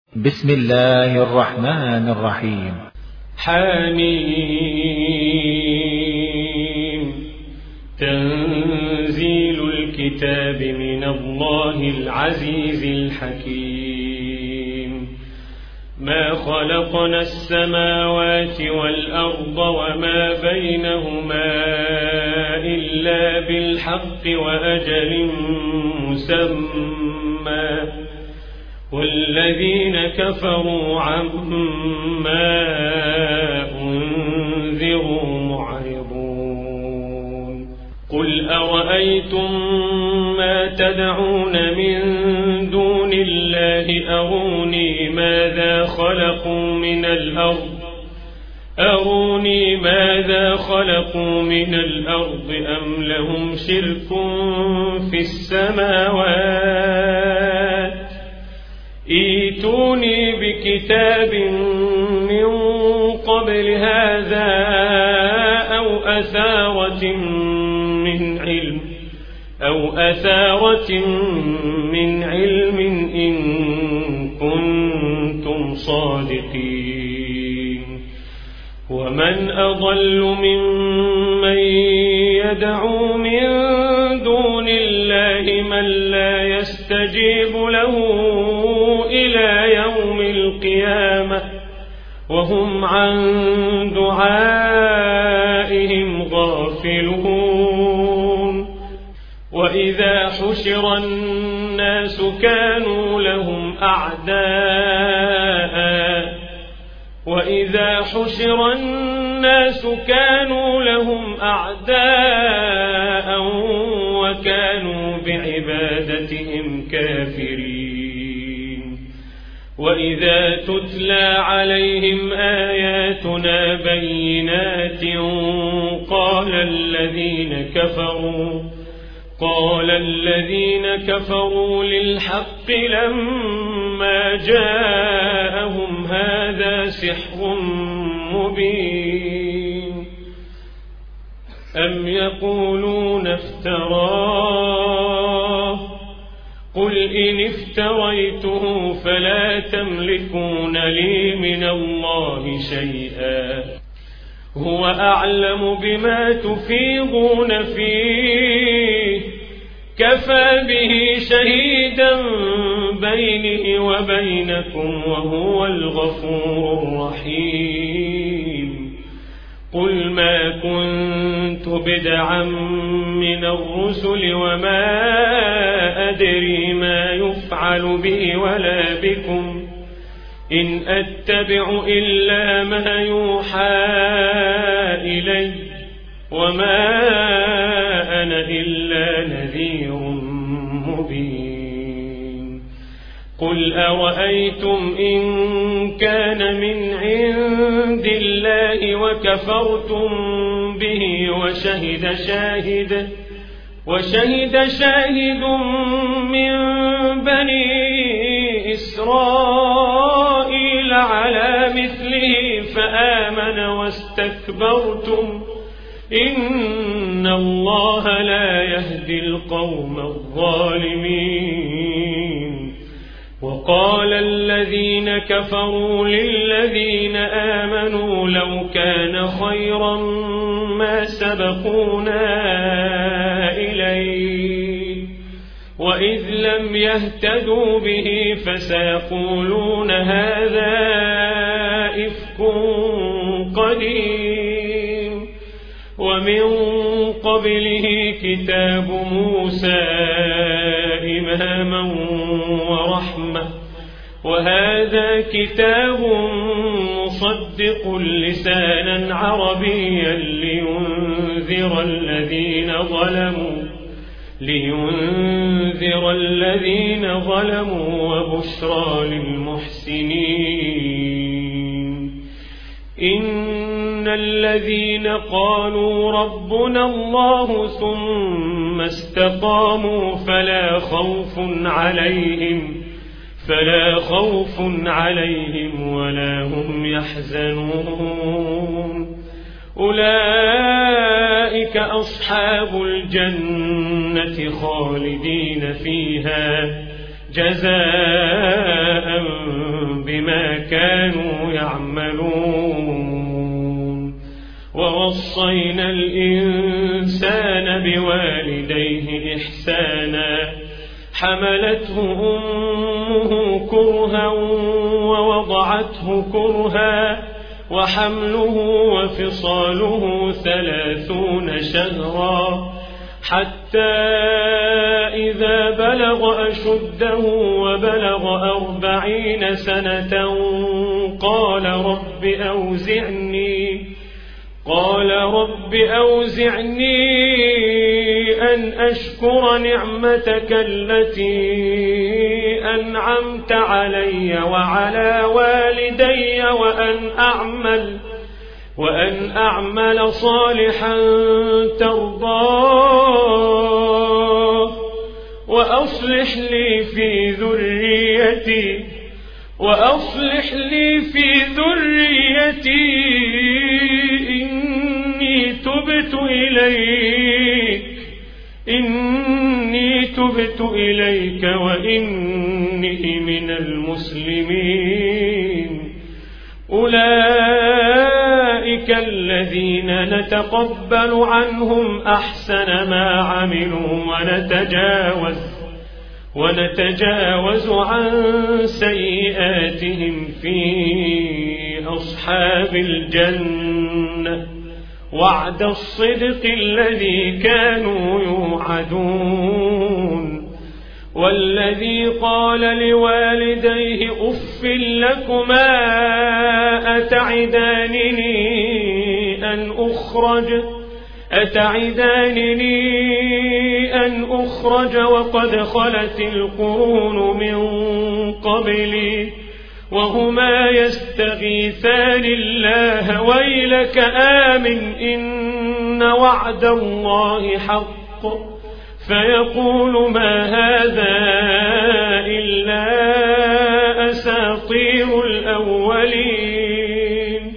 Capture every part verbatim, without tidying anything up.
بسم الله الرحمن الرحيم. حميم. تنزيل الكتاب من الله العزيز الحكيم. ما خلقنا السماوات والأرض وما بينهما إلا بالحق وأجل مسمى، والذين كفروا عما أنذروا معرضون. قل أرأيتم ما تدعون من دون الله أروني ماذا خلقوا من الأرض أروني ماذا خلقوا من الأرض أم لهم شرك في السماوات ائتوني بكتاب من قبل هذا أو أثارة من علم أو أثارة من علم إن كنتم صادقين. ومن أضل ممن يدعو من دون الله من لا يستجيب له إلى يوم القيامة وهم عن دعائهم غافلون. وإذا حشر الناس كانوا لهم أعداء وإذا حشر الناس كانوا لهم أعداء وكانوا بعبادتهم كافرين. وإذا تتلى عليهم آياتنا بينات قال الذين كفروا قال الذين كفروا للحق لما جاءهم هذا سحر مبين. أم يقولون افتراه قل إن افتريته فلا تملكون لي من الله شيئا هو أعلم بما تفيضون فيه كفى به شهيدا بيني وبينكم وهو الغفور الرحيم. قل ما كنت بدعا من الرسل وما أدري ما يفعل بي ولا بكم إن أتبع إلا ما يوحى إلي وما أنا إلا نذير مبين. قل أرأيتم إن كان من عند الله وكفرتم به وشهد شاهد وشهد شاهد من بني إسرائيل على مثله فآمن واستكبرتم إن الله لا يهدي القوم الظالمين. وقال الذين كفروا للذين آمنوا لو كان خيرا ما سبقونا إليه وإذ لم يهتدوا به فسيقولون هذا إفك قديم. ومن قبله كتاب موسى إماما ورحمة وهذا كتاب مصدق لسانا عربيا لينذر الذين ظلموا لينذر الذين ظلموا وبشرى للمحسنين. إن الذين قالوا ربنا الله ثم استقاموا فلا خوف عليهم فلا خوف عليهم ولا هم يحزنون. أولئك أصحاب الجنة خالدين فيها جزاء بما كانوا يعملون. ووصينا الإنسان بوالديه إحسانا حملته أمه كرها ووضعته كرها وحمله وفصاله ثلاثون شهرا حتى إذا بلغ أشده وبلغ أربعين سنة قال رب أوزعني قال رب أوزعني أن أشكر نعمتك التي أنعمت علي وعلى والدي وأن أعمل وأن أعمل صالحا ترضاه وأصلح لي في ذريتي وأصلح لي في ذريتي إني تبت إليك إني تبت إليك وإني من المسلمين. أولئك الذين نتقبل عنهم أحسن ما عملوا ونتجاوز ونتجاوز عن سيئاتهم في أصحاب الجنة وعد الصدق الذي كانوا يوعدون. والذي قال لوالديه أف لكما أتعدانني أن أخرج أتعدانني أن أخرج وقد خلت القرون من قبلي وهما يستغيثان الله ويلك آمن إن وعد الله حق فيقول ما هذا إلا أساطير الأولين.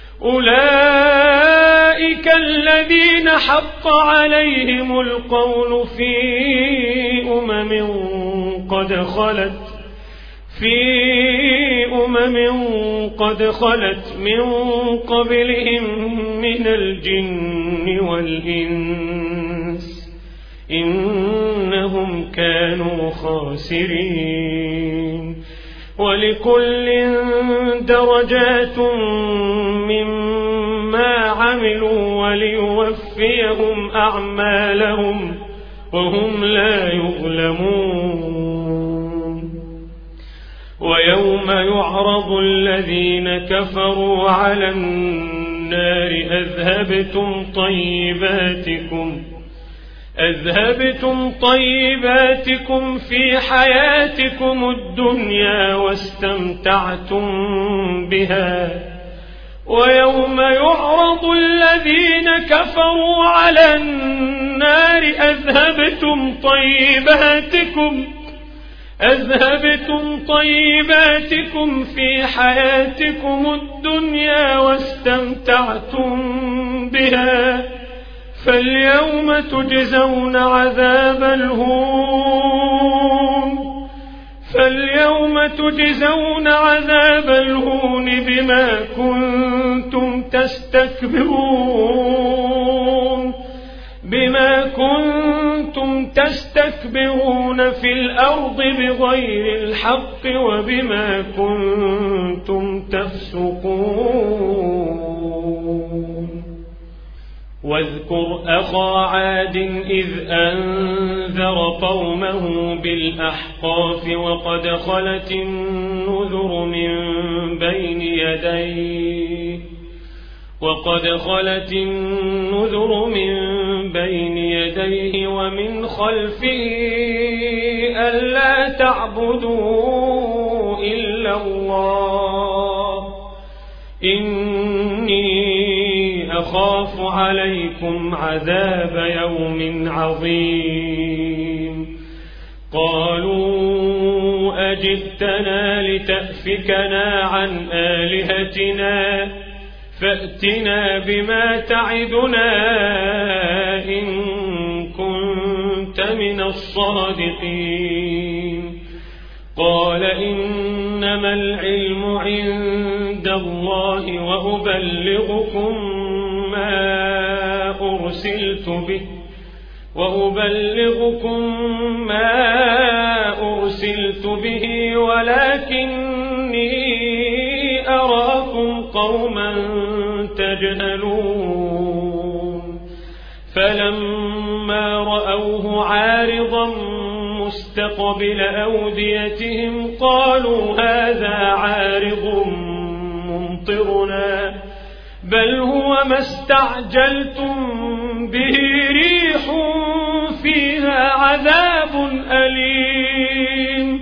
أولئك الذين حق عليهم القول في أمم قد خلت في أمم قد خلت من قبلهم من الجن والإنس إنهم كانوا خاسرين. ولكل درجات مما عملوا وليوفيهم أعمالهم وهم لا يظلمون. ويوم يعرض الذين كفروا على النار أذهبتم طيباتكم أذهبتم طيباتكم في حياتكم الدنيا واستمتعتم بها ويوم يعرض الذين كفروا على النار أذهبتم طيباتكم أذهبتم طيباتكم في حياتكم الدنيا واستمتعتم بها فاليوم تجزون عذاب الهون فاليوم تجزون عذاب الهون بما كنتم تستكبرون بما كنتم تستكبرون في الأرض بغير الحق وبما كنتم تفسقون. واذكر أخا عاد إذ أنذر قومه بالأحقاف وقد خلت النذر من بين يديه وقد خلت النذر من بين يديه ومن خلفه ألا تعبدوا إلا الله إني أخاف عليكم عذاب يوم عظيم. قالوا أجئتنا لتأفكنا عن آلهتنا فأتنا بما تعدنا إن كنت من الصادقين. قال إنما العلم عند الله وأبلغكم ما أرسلت به وأبلغكم ما أرسلت به ولكني أراكم قوما تجهلون فلما رأوه عارضا مستقبل أوديتهم قالوا هذا عارض ممطرنا بل هو ما استعجلتم به ريح فيها عذاب أليم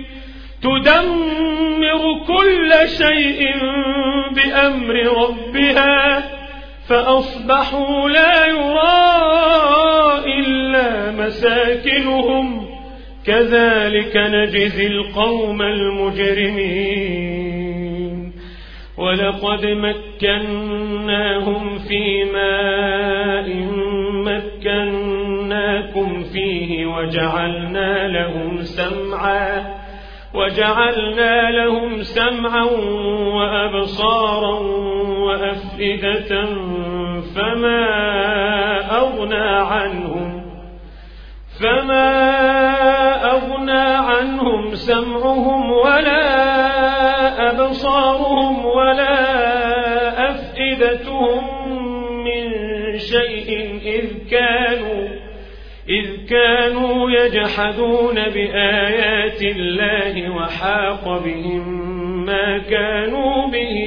تدمر كل شيء بأمر ربها فأصبحوا لا يرى إلا مساكنهم كذلك نجزي القوم المجرمين ولقد مكناهم في ماء مكناكم فيه وجعلنا لهم سمعا وجعلنا لهم سمعا وأبصارا وأفئدة فما أغنى عنهم فما أغنى عنهم سمعهم ولا أبصارهم ولا أفئدتهم من شيء إذ كانوا إذ كانوا يجحدون بآيات الله وحاق بهم ما كانوا به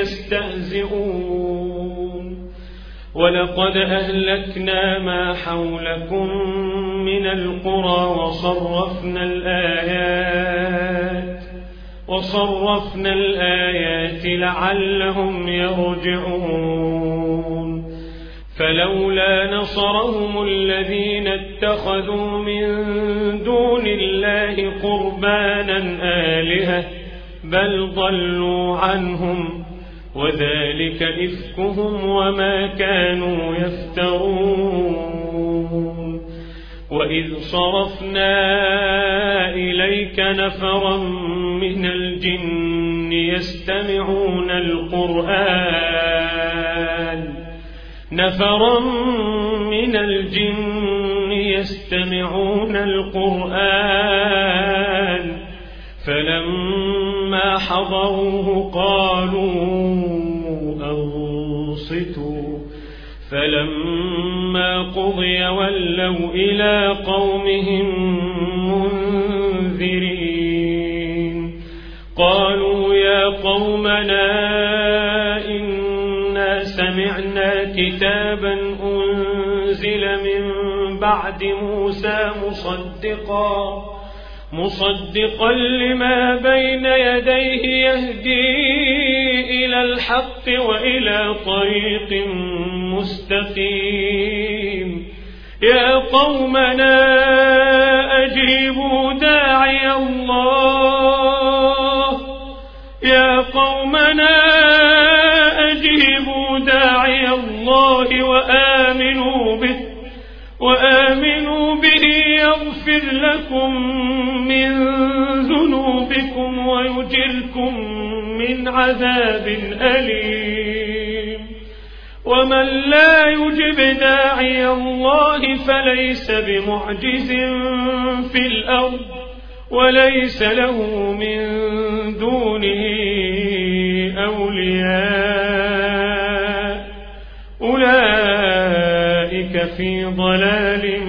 يستهزئون ولقد أهلكنا ما حولكم من القرى وصرفنا الآيات وصرفنا الآيات لعلهم يرجعون فلولا نصرهم الذين اتخذوا من دون الله قربانا آلهة بل ضلوا عنهم وذلك إفكهم وما كانوا يفترون وإذ صرفنا إليك نفرا من الجن يستمعون القرآن نفرا من الجن يستمعون القرآن فلما حضروه قالوا أنصتوا فلما قضي ولوا إلى قومهم منذرين قالوا يا قومنا إنا سمعنا كتابا أنزل من بعد موسى مصدقا مصدقا لما بين يديه يهدي إلى الحق وإلى طريق مستقيم يا قومنا أجيبوا داعي الله يا قومنا أجيبوا داعي الله وآمنوا به وآمنوا به يغفر لكم من ذنوبكم ويجركم من عذاب أليم ومن لا يجب داعي الله فليس بمعجز في الأرض وليس له من دونه أولياء أولئك في ضلال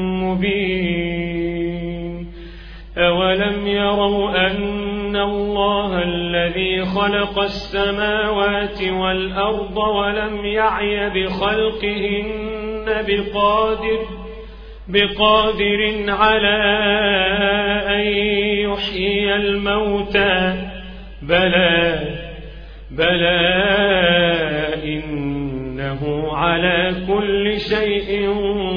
مبين أولم يروا أن الله الذي خلق السماوات والأرض ولم يعي بخلقهن بقادر بقادر على أن يحيي الموتى بلى بلى إنه على كل شيء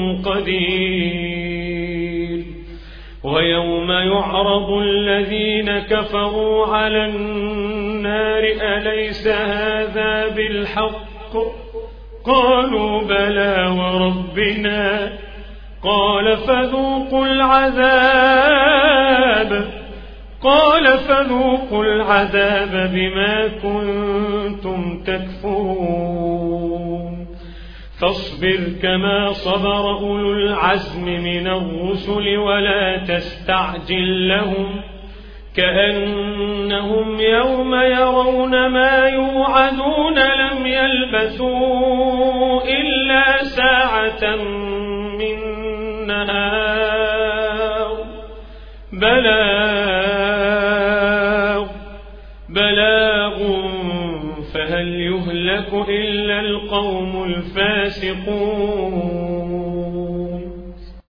قدير ويوم يعرض الذين كفروا على النار أليس هذا بالحق قالوا بلى وربنا قال فذوقوا العذاب قال فذوقوا العذاب بما كنتم تكفرون فاصبر كما صبر أولو العزم من الرسل ولا تستعجل لهم كأنهم يوم يرون ما يوعدون لم يلبثوا إلا ساعة من نهار بلاغ بلاغ فهل يهلك إلا القوم الفاسقون